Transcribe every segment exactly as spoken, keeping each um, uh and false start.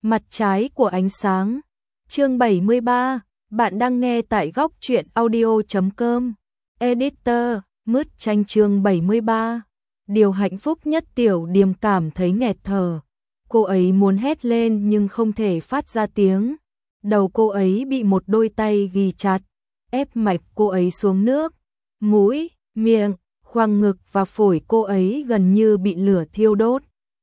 Mặt trái của ánh sáng. Chương bảy mươi ba, bạn đang nghe tại góc truyện audio chấm com. Editor, Mứt Tranh chương bảy mươi ba. Điều hạnh phúc nhất Tiểu Điềm cảm thấy nghẹt thở. Cô ấy muốn hét lên nhưng không thể phát ra tiếng. Đầu cô ấy bị một đôi tay ghi chặt, ép mạch cô ấy xuống nước. Mũi, miệng, khoang ngực và phổi cô ấy gần như bị lửa thiêu đốt.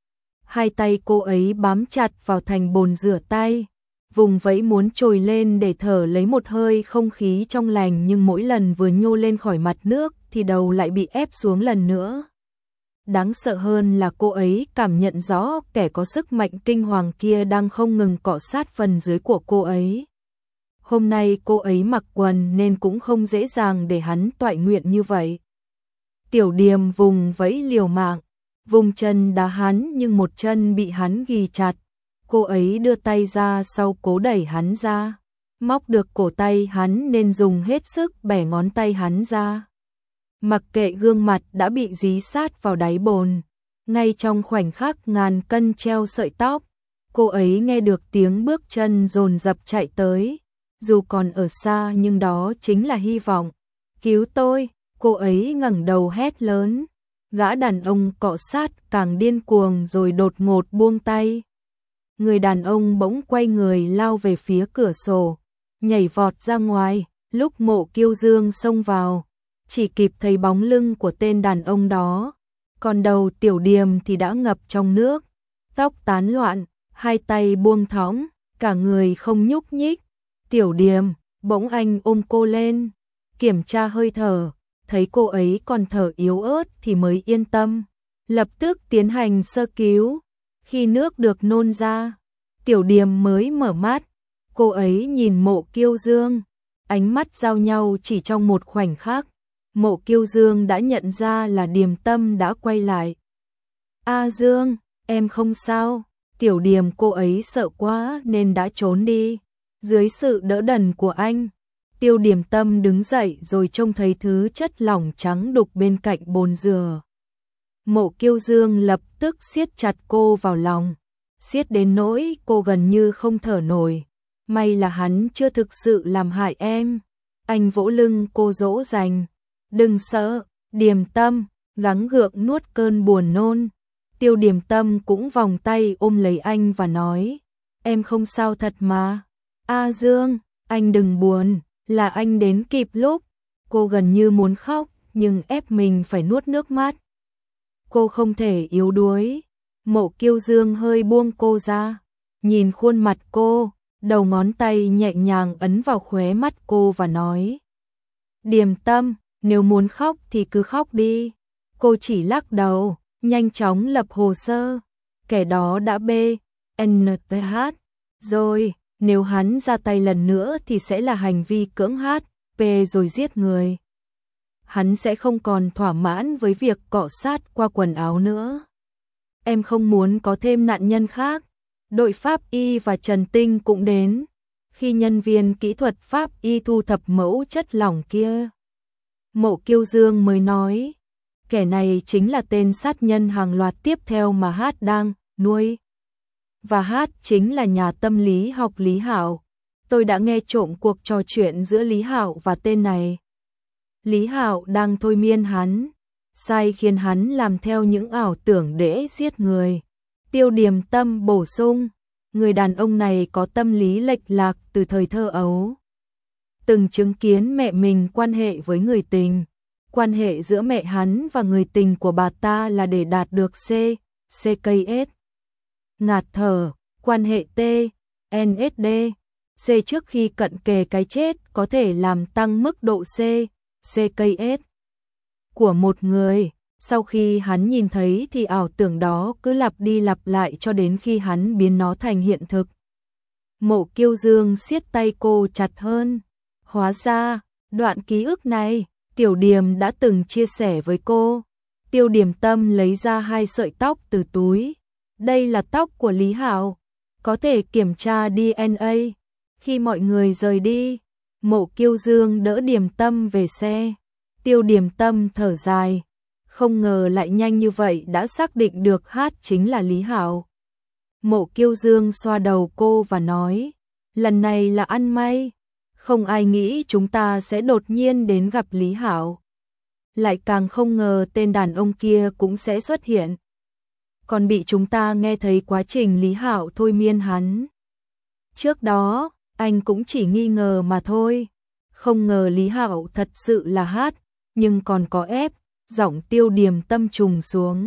Hai tay cô ấy bám chặt vào thành bồn rửa tay, vùng vẫy muốn trồi lên để thở lấy một hơi không khí trong lành, nhưng mỗi lần vừa nhô lên khỏi mặt nước thì đầu lại bị ép xuống lần nữa. Đáng sợ hơn là cô ấy cảm nhận rõ kẻ có sức mạnh kinh hoàng kia đang không ngừng cọ sát phần dưới của cô ấy. Hôm nay cô ấy mặc quần nên cũng không dễ dàng để hắn toại nguyện như vậy. Tiểu Điềm vùng vẫy liều mạng, vùng chân đá hắn nhưng một chân bị hắn ghi chặt. Cô ấy đưa tay ra sau cố đẩy hắn ra, móc được cổ tay hắn nên dùng hết sức bẻ ngón tay hắn ra. Mặc kệ gương mặt đã bị dí sát vào đáy bồn, ngay trong khoảnh khắc ngàn cân treo sợi tóc, cô ấy nghe được tiếng bước chân dồn dập chạy tới. Dù còn ở xa nhưng đó chính là hy vọng. Cứu tôi, cô ấy ngẩng đầu hét lớn. Gã đàn ông cọ sát càng điên cuồng rồi đột ngột buông tay. Người đàn ông bỗng quay người lao về phía cửa sổ, nhảy vọt ra ngoài. Lúc Mộ Kiêu Dương xông vào, chỉ kịp thấy bóng lưng của tên đàn ông đó, còn đầu Tiểu Điềm thì đã ngập trong nước, tóc tán loạn, hai tay buông thõng, cả người không nhúc nhích. Tiểu Điềm, bỗng anh ôm cô lên, kiểm tra hơi thở, thấy cô ấy còn thở yếu ớt thì mới yên tâm, lập tức tiến hành sơ cứu. Khi nước được nôn ra, Tiểu Điềm mới mở mắt, cô ấy nhìn Mộ Kiêu Dương, ánh mắt giao nhau chỉ trong một khoảnh khắc. Mộ Kiêu Dương đã nhận ra là Điềm Tâm đã quay lại. A Dương, em không sao. Tiểu Điềm cô ấy sợ quá nên đã trốn đi. Dưới sự đỡ đần của anh, Tiêu Điềm Tâm đứng dậy rồi trông thấy thứ chất lỏng trắng đục bên cạnh bồn rửa. Mộ Kiêu Dương lập tức siết chặt cô vào lòng, siết đến nỗi cô gần như không thở nổi. May là hắn chưa thực sự làm hại em. Anh vỗ lưng cô dỗ dành. Đừng sợ, Điềm Tâm, gắng gượng nuốt cơn buồn nôn. Tiêu Điềm Tâm cũng vòng tay ôm lấy anh và nói, em không sao thật mà. A Dương, anh đừng buồn, là anh đến kịp lúc. Cô gần như muốn khóc, nhưng ép mình phải nuốt nước mắt. Cô không thể yếu đuối. Mộ Kiêu Dương hơi buông cô ra, nhìn khuôn mặt cô, đầu ngón tay nhẹ nhàng ấn vào khóe mắt cô và nói, Điềm Tâm, nếu muốn khóc thì cứ khóc đi. Cô chỉ lắc đầu, nhanh chóng lập hồ sơ. Kẻ đó đã bê en tê hát rồi, nếu hắn ra tay lần nữa thì sẽ là hành vi cưỡng hát pê rồi giết người. Hắn sẽ không còn thỏa mãn với việc cọ sát qua quần áo nữa. Em không muốn có thêm nạn nhân khác. Đội pháp y và Trần Tinh cũng đến. Khi nhân viên kỹ thuật pháp y thu thập mẫu chất lỏng kia, Mộ Kiêu Dương mới nói, kẻ này chính là tên sát nhân hàng loạt tiếp theo mà Hát đang nuôi. Và Hát chính là nhà tâm lý học Lý Hạo. Tôi đã nghe trộm cuộc trò chuyện giữa Lý Hạo và tên này. Lý Hạo đang thôi miên hắn, sai khiến hắn làm theo những ảo tưởng để giết người. Tiêu Điềm Tâm bổ sung, người đàn ông này có tâm lý lệch lạc từ thời thơ ấu. Từng chứng kiến mẹ mình quan hệ với người tình. Quan hệ giữa mẹ hắn và người tình của bà ta là để đạt được C, xê ca ét. Ngạt thở, quan hệ T, en ét đê. C trước khi cận kề cái chết có thể làm tăng mức độ C, xê ca ét của một người. Sau khi hắn nhìn thấy thì ảo tưởng đó cứ lặp đi lặp lại cho đến khi hắn biến nó thành hiện thực. Mộ Kiêu Dương siết tay cô chặt hơn. Hóa ra, đoạn ký ức này, Tiểu Điềm đã từng chia sẻ với cô. Tiêu Điềm Tâm lấy ra hai sợi tóc từ túi. Đây là tóc của Lý Hạo, có thể kiểm tra đê en a. Khi mọi người rời đi, Mộ Kiêu Dương đỡ Điềm Tâm về xe. Tiêu Điềm Tâm thở dài, không ngờ lại nhanh như vậy đã xác định được Hát chính là Lý Hạo. Mộ Kiêu Dương xoa đầu cô và nói, lần này là ăn may, không ai nghĩ chúng ta sẽ đột nhiên đến gặp Lý Hạo. Lại càng không ngờ tên đàn ông kia cũng sẽ xuất hiện. Còn bị chúng ta nghe thấy quá trình Lý Hạo thôi miên hắn. Trước đó, anh cũng chỉ nghi ngờ mà thôi. Không ngờ Lý Hạo thật sự là hát, nhưng còn có ép, giọng Tiêu Điềm Tâm trùng xuống.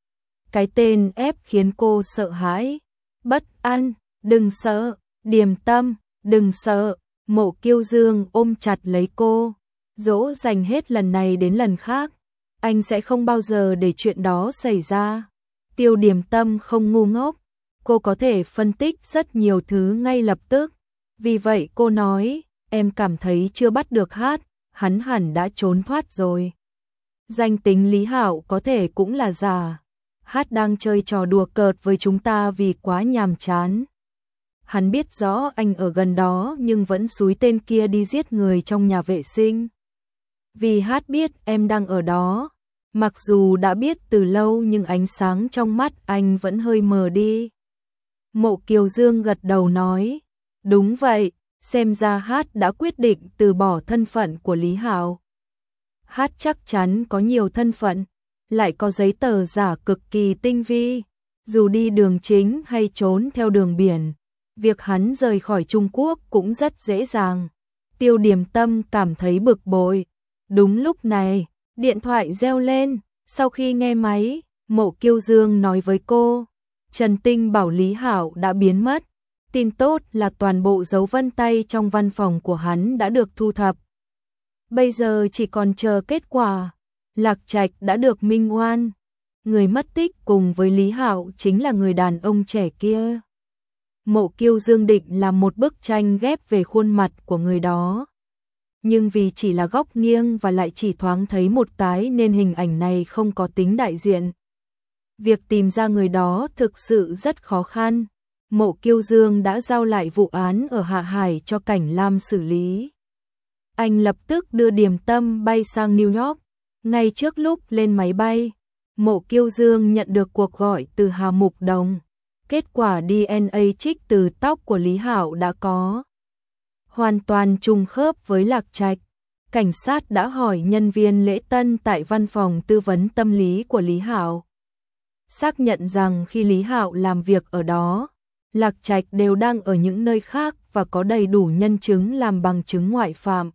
Cái tên ép khiến cô sợ hãi. Bất an, đừng sợ, Điềm Tâm, đừng sợ. Mộ Kiêu Dương ôm chặt lấy cô, dỗ dành hết lần này đến lần khác. Anh sẽ không bao giờ để chuyện đó xảy ra. Tiêu Điềm Tâm không ngu ngốc, cô có thể phân tích rất nhiều thứ ngay lập tức. Vì vậy cô nói, em cảm thấy chưa bắt được hát, hắn hẳn đã trốn thoát rồi. Danh tính Lý Hạo có thể cũng là giả. Hát đang chơi trò đùa cợt với chúng ta vì quá nhàm chán. Hắn biết rõ anh ở gần đó nhưng vẫn xúi tên kia đi giết người trong nhà vệ sinh. Vì hát biết em đang ở đó. Mặc dù đã biết từ lâu nhưng ánh sáng trong mắt anh vẫn hơi mờ đi. Mộ Kiều Dương gật đầu nói, đúng vậy, xem ra hát đã quyết định từ bỏ thân phận của Lý Hạo. Hát chắc chắn có nhiều thân phận, lại có giấy tờ giả cực kỳ tinh vi, dù đi đường chính hay trốn theo đường biển, việc hắn rời khỏi Trung Quốc cũng rất dễ dàng. Tiêu Điềm Tâm cảm thấy bực bội. Đúng lúc này, điện thoại reo lên, sau khi nghe máy, Mộ Kiêu Dương nói với cô, Trần Tinh bảo Lý Hạo đã biến mất. Tin tốt là toàn bộ dấu vân tay trong văn phòng của hắn đã được thu thập. Bây giờ chỉ còn chờ kết quả. Lạc Trạch đã được minh oan. Người mất tích cùng với Lý Hạo chính là người đàn ông trẻ kia. Mộ Kiêu Dương định làm một bức tranh ghép về khuôn mặt của người đó. Nhưng vì chỉ là góc nghiêng và lại chỉ thoáng thấy một cái nên hình ảnh này không có tính đại diện. Việc tìm ra người đó thực sự rất khó khăn. Mộ Kiêu Dương đã giao lại vụ án ở Hạ Hải cho Cảnh Lam xử lý. Anh lập tức đưa Điềm Tâm bay sang New York. Ngay trước lúc lên máy bay, Mộ Kiêu Dương nhận được cuộc gọi từ Hà Mục Đồng. Kết quả đê en a trích từ tóc của Lý Hạo đã có. Hoàn toàn trùng khớp với Lạc Trạch. Cảnh sát đã hỏi nhân viên lễ tân tại văn phòng tư vấn tâm lý của Lý Hạo. Xác nhận rằng khi Lý Hạo làm việc ở đó, Lạc Trạch đều đang ở những nơi khác và có đầy đủ nhân chứng làm bằng chứng ngoại phạm.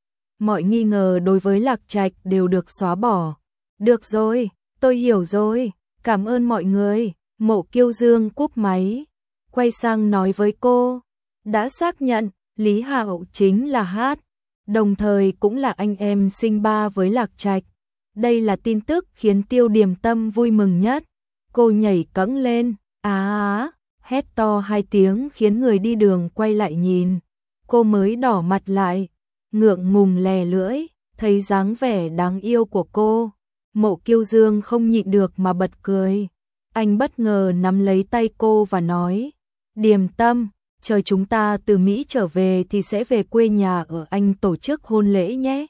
Mọi nghi ngờ đối với Lạc Trạch đều được xóa bỏ. Được rồi, tôi hiểu rồi, cảm ơn mọi người. Mộ Kiêu Dương cúp máy, quay sang nói với cô, đã xác nhận Lý Hạo chính là Hát, đồng thời cũng là anh em sinh ba với Lạc Trạch. Đây là tin tức khiến Tiêu Điềm Tâm vui mừng nhất. Cô nhảy cẫng lên, á á, hét to hai tiếng khiến người đi đường quay lại nhìn. Cô mới đỏ mặt lại, ngượng ngùng lè lưỡi, thấy dáng vẻ đáng yêu của cô. Mộ Kiêu Dương không nhịn được mà bật cười. Anh bất ngờ nắm lấy tay cô và nói, Điềm Tâm, chờ chúng ta từ Mỹ trở về thì sẽ về quê nhà ở anh tổ chức hôn lễ nhé.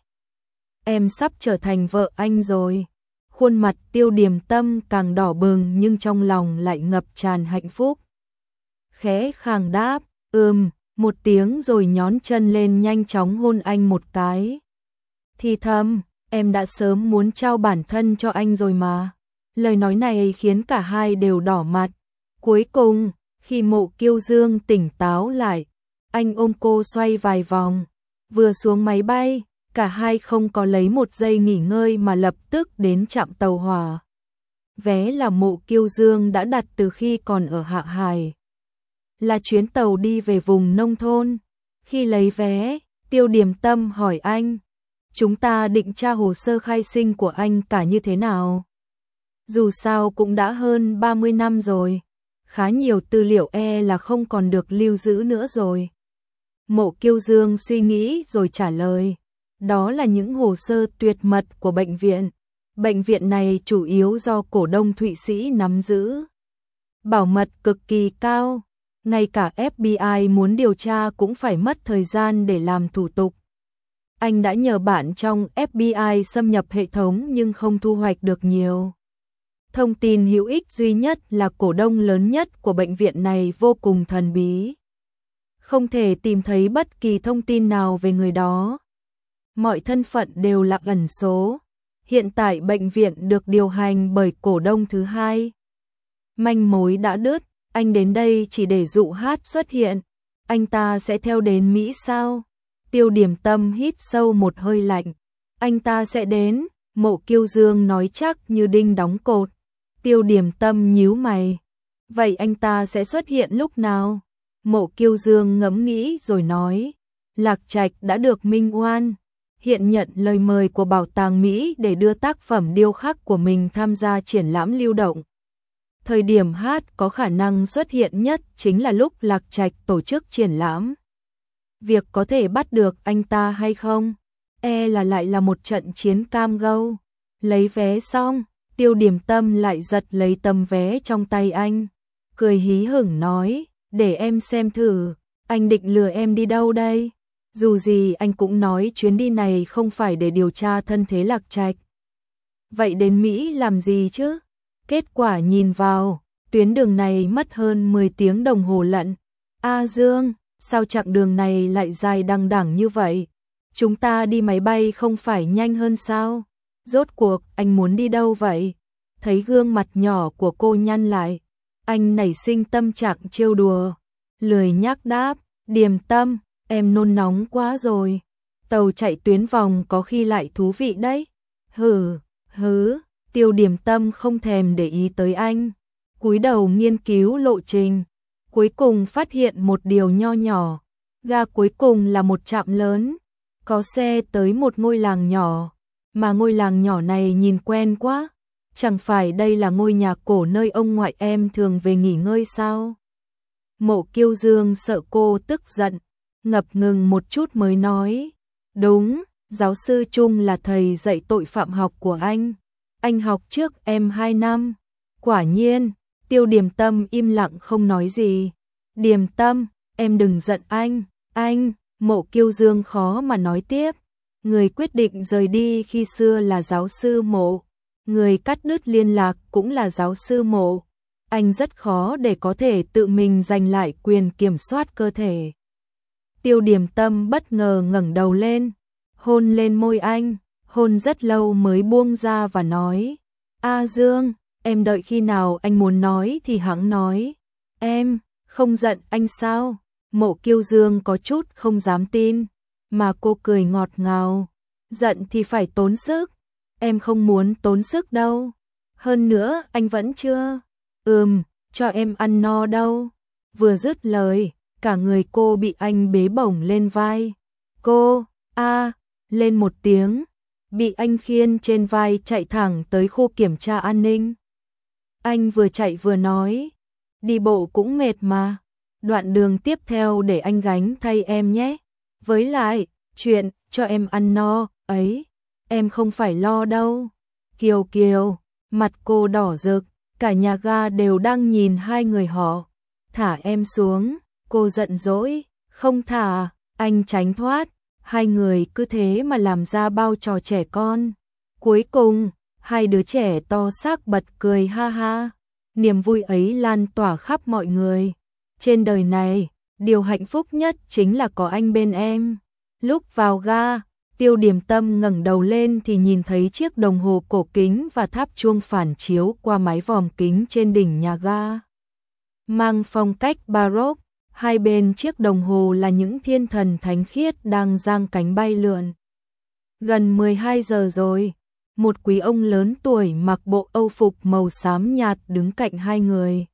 Em sắp trở thành vợ anh rồi. Khuôn mặt Tiêu Điềm Tâm càng đỏ bừng nhưng trong lòng lại ngập tràn hạnh phúc. Khẽ khàng đáp, ừm, một tiếng rồi nhón chân lên nhanh chóng hôn anh một cái. Thì thầm, em đã sớm muốn trao bản thân cho anh rồi mà. Lời nói này khiến cả hai đều đỏ mặt. Cuối cùng, khi Mộ Kiêu Dương tỉnh táo lại, anh ôm cô xoay vài vòng. Vừa xuống máy bay, cả hai không có lấy một giây nghỉ ngơi mà lập tức đến trạm tàu hỏa. Vé là Mộ Kiêu Dương đã đặt từ khi còn ở Hạ Hải. Là chuyến tàu đi về vùng nông thôn. Khi lấy vé, Tiêu Điềm Tâm hỏi anh, chúng ta định tra hồ sơ khai sinh của anh cả như thế nào? Dù sao cũng đã hơn ba mươi năm rồi, khá nhiều tư liệu e là không còn được lưu giữ nữa rồi. Mộ Kiêu Dương suy nghĩ rồi trả lời, đó là những hồ sơ tuyệt mật của bệnh viện. Bệnh viện này chủ yếu do cổ đông Thụy Sĩ nắm giữ. Bảo mật cực kỳ cao, ngay cả ép bê i muốn điều tra cũng phải mất thời gian để làm thủ tục. Anh đã nhờ bạn trong ép bê i xâm nhập hệ thống nhưng không thu hoạch được nhiều. Thông tin hữu ích duy nhất là cổ đông lớn nhất của bệnh viện này vô cùng thần bí. Không thể tìm thấy bất kỳ thông tin nào về người đó. Mọi thân phận đều là ẩn số. Hiện tại bệnh viện được điều hành bởi cổ đông thứ hai. Manh mối đã đứt, anh đến đây chỉ để dụ Hát xuất hiện. Anh ta sẽ theo đến Mỹ sao? Tiêu Điểm Tâm hít sâu một hơi lạnh. Anh ta sẽ đến, Mộ Kiêu Dương nói chắc như đinh đóng cột. Tiêu Điểm Tâm nhíu mày. Vậy anh ta sẽ xuất hiện lúc nào? Mộ Kiêu Dương ngẫm nghĩ rồi nói. Lạc Trạch đã được minh oan. Hiện nhận lời mời của Bảo tàng Mỹ để đưa tác phẩm điêu khắc của mình tham gia triển lãm lưu động. Thời điểm Hát có khả năng xuất hiện nhất chính là lúc Lạc Trạch tổ chức triển lãm. Việc có thể bắt được anh ta hay không, e là lại là một trận chiến cam go. Lấy vé xong, Tiêu Điểm Tâm lại giật lấy tấm vé trong tay anh. Cười hí hửng nói, để em xem thử, anh định lừa em đi đâu đây? Dù gì anh cũng nói chuyến đi này không phải để điều tra thân thế Lạc Trạch. Vậy đến Mỹ làm gì chứ? Kết quả nhìn vào, tuyến đường này mất hơn mười tiếng đồng hồ lận. A Dương, sao chặng đường này lại dài đằng đẵng như vậy? Chúng ta đi máy bay không phải nhanh hơn sao? Rốt cuộc anh muốn đi đâu vậy? Thấy gương mặt nhỏ của cô nhăn lại, anh nảy sinh tâm trạng trêu đùa. Lười nhác đáp, Điềm Tâm, em nôn nóng quá rồi. Tàu chạy tuyến vòng có khi lại thú vị đấy. Hừ, hứ, Tiêu Điểm Tâm không thèm để ý tới anh. Cúi đầu nghiên cứu lộ trình. Cuối cùng phát hiện một điều nho nhỏ. Ga cuối cùng là một trạm lớn. Có xe tới một ngôi làng nhỏ. Mà ngôi làng nhỏ này nhìn quen quá. Chẳng phải đây là ngôi nhà cổ nơi ông ngoại em thường về nghỉ ngơi sao? Mộ Kiêu Dương sợ cô tức giận, ngập ngừng một chút mới nói. Đúng, giáo sư Trung là thầy dạy tội phạm học của anh. Anh học trước em hai năm. Quả nhiên, Tiêu Điểm Tâm im lặng không nói gì. Điểm Tâm, em đừng giận anh. Anh, Mộ Kiêu Dương khó mà nói tiếp. Người quyết định rời đi khi xưa là giáo sư Mộ. Người cắt đứt liên lạc cũng là giáo sư Mộ. Anh rất khó để có thể tự mình giành lại quyền kiểm soát cơ thể. Tiêu Điểm Tâm bất ngờ ngẩng đầu lên, hôn lên môi anh, hôn rất lâu mới buông ra và nói. A Dương, em đợi khi nào anh muốn nói thì hẵng nói. Em, không giận anh sao? Mộ Kiêu Dương có chút không dám tin, mà cô cười ngọt ngào. Giận thì phải tốn sức. Em không muốn tốn sức đâu. Hơn nữa anh vẫn chưa Ừm, cho em ăn no đâu. Vừa dứt lời, cả người cô bị anh bế bổng lên vai. Cô, a, lên một tiếng, bị anh khiêng trên vai chạy thẳng tới khu kiểm tra an ninh. Anh vừa chạy vừa nói, đi bộ cũng mệt mà, đoạn đường tiếp theo để anh gánh thay em nhé. Với lại, chuyện cho em ăn no, ấy, em không phải lo đâu. Kiều Kiều, mặt cô đỏ rực. Cả nhà ga đều đang nhìn hai người họ. Thả em xuống, cô giận dỗi. Không thả, anh tránh thoát. Hai người cứ thế mà làm ra bao trò trẻ con. Cuối cùng, hai đứa trẻ to xác bật cười ha ha. Niềm vui ấy lan tỏa khắp mọi người. Trên đời này, điều hạnh phúc nhất chính là có anh bên em. Lúc vào ga, Tiêu Điểm Tâm ngẩng đầu lên thì nhìn thấy chiếc đồng hồ cổ kính và tháp chuông phản chiếu qua mái vòm kính trên đỉnh nhà ga. Mang phong cách Baroque, hai bên chiếc đồng hồ là những thiên thần thánh khiết đang giang cánh bay lượn. Gần mười hai giờ rồi, một quý ông lớn tuổi mặc bộ âu phục màu xám nhạt đứng cạnh hai người.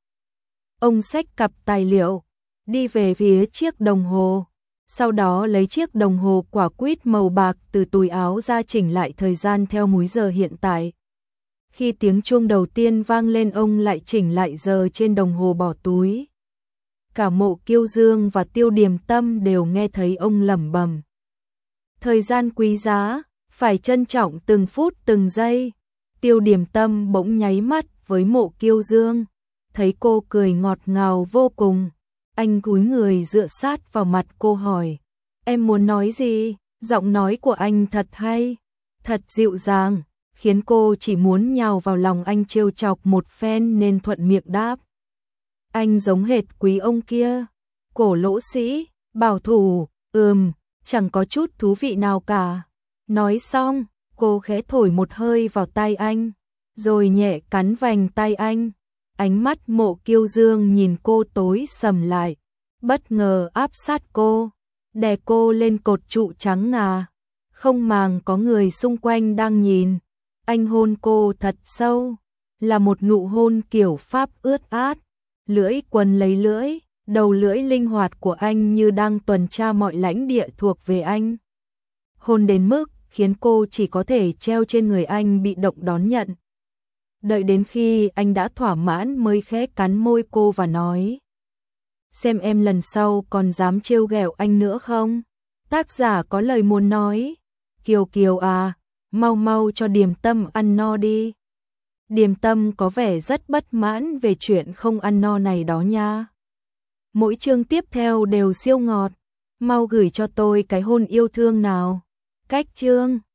Ông xách cặp tài liệu, đi về phía chiếc đồng hồ. Sau đó lấy chiếc đồng hồ quả quýt màu bạc từ túi áo ra chỉnh lại thời gian theo múi giờ hiện tại. Khi tiếng chuông đầu tiên vang lên ông lại chỉnh lại giờ trên đồng hồ bỏ túi. Cả Mộ Kiêu Dương và Tiêu Điểm Tâm đều nghe thấy ông lẩm bẩm. Thời gian quý giá, phải trân trọng từng phút từng giây. Tiêu Điểm Tâm bỗng nháy mắt với Mộ Kiêu Dương, thấy cô cười ngọt ngào vô cùng. Anh cúi người dựa sát vào mặt cô hỏi, em muốn nói gì? Giọng nói của anh thật hay, thật dịu dàng, khiến cô chỉ muốn nhào vào lòng anh trêu chọc một phen nên thuận miệng đáp. Anh giống hệt quý ông kia, Cổ Lỗ Sĩ, bảo thủ, ừm, chẳng có chút thú vị nào cả. Nói xong, cô khẽ thổi một hơi vào tai anh, rồi nhẹ cắn vành tai anh. Ánh mắt Mộ Kiêu Dương nhìn cô tối sầm lại, bất ngờ áp sát cô, đè cô lên cột trụ trắng ngà. Không màng có người xung quanh đang nhìn, anh hôn cô thật sâu, là một nụ hôn kiểu Pháp ướt át, lưỡi quấn lấy lưỡi, đầu lưỡi linh hoạt của anh như đang tuần tra mọi lãnh địa thuộc về anh. Hôn đến mức khiến cô chỉ có thể treo trên người anh bị động đón nhận. Đợi đến khi anh đã thỏa mãn mới khẽ cắn môi cô và nói: Xem em lần sau còn dám trêu ghẹo anh nữa không? Tác giả có lời muốn nói: Kiều Kiều à, mau mau cho Điềm Tâm ăn no đi. Điềm Tâm có vẻ rất bất mãn về chuyện không ăn no này đó nha. Mỗi chương tiếp theo đều siêu ngọt, mau gửi cho tôi cái hôn yêu thương nào. Cách chương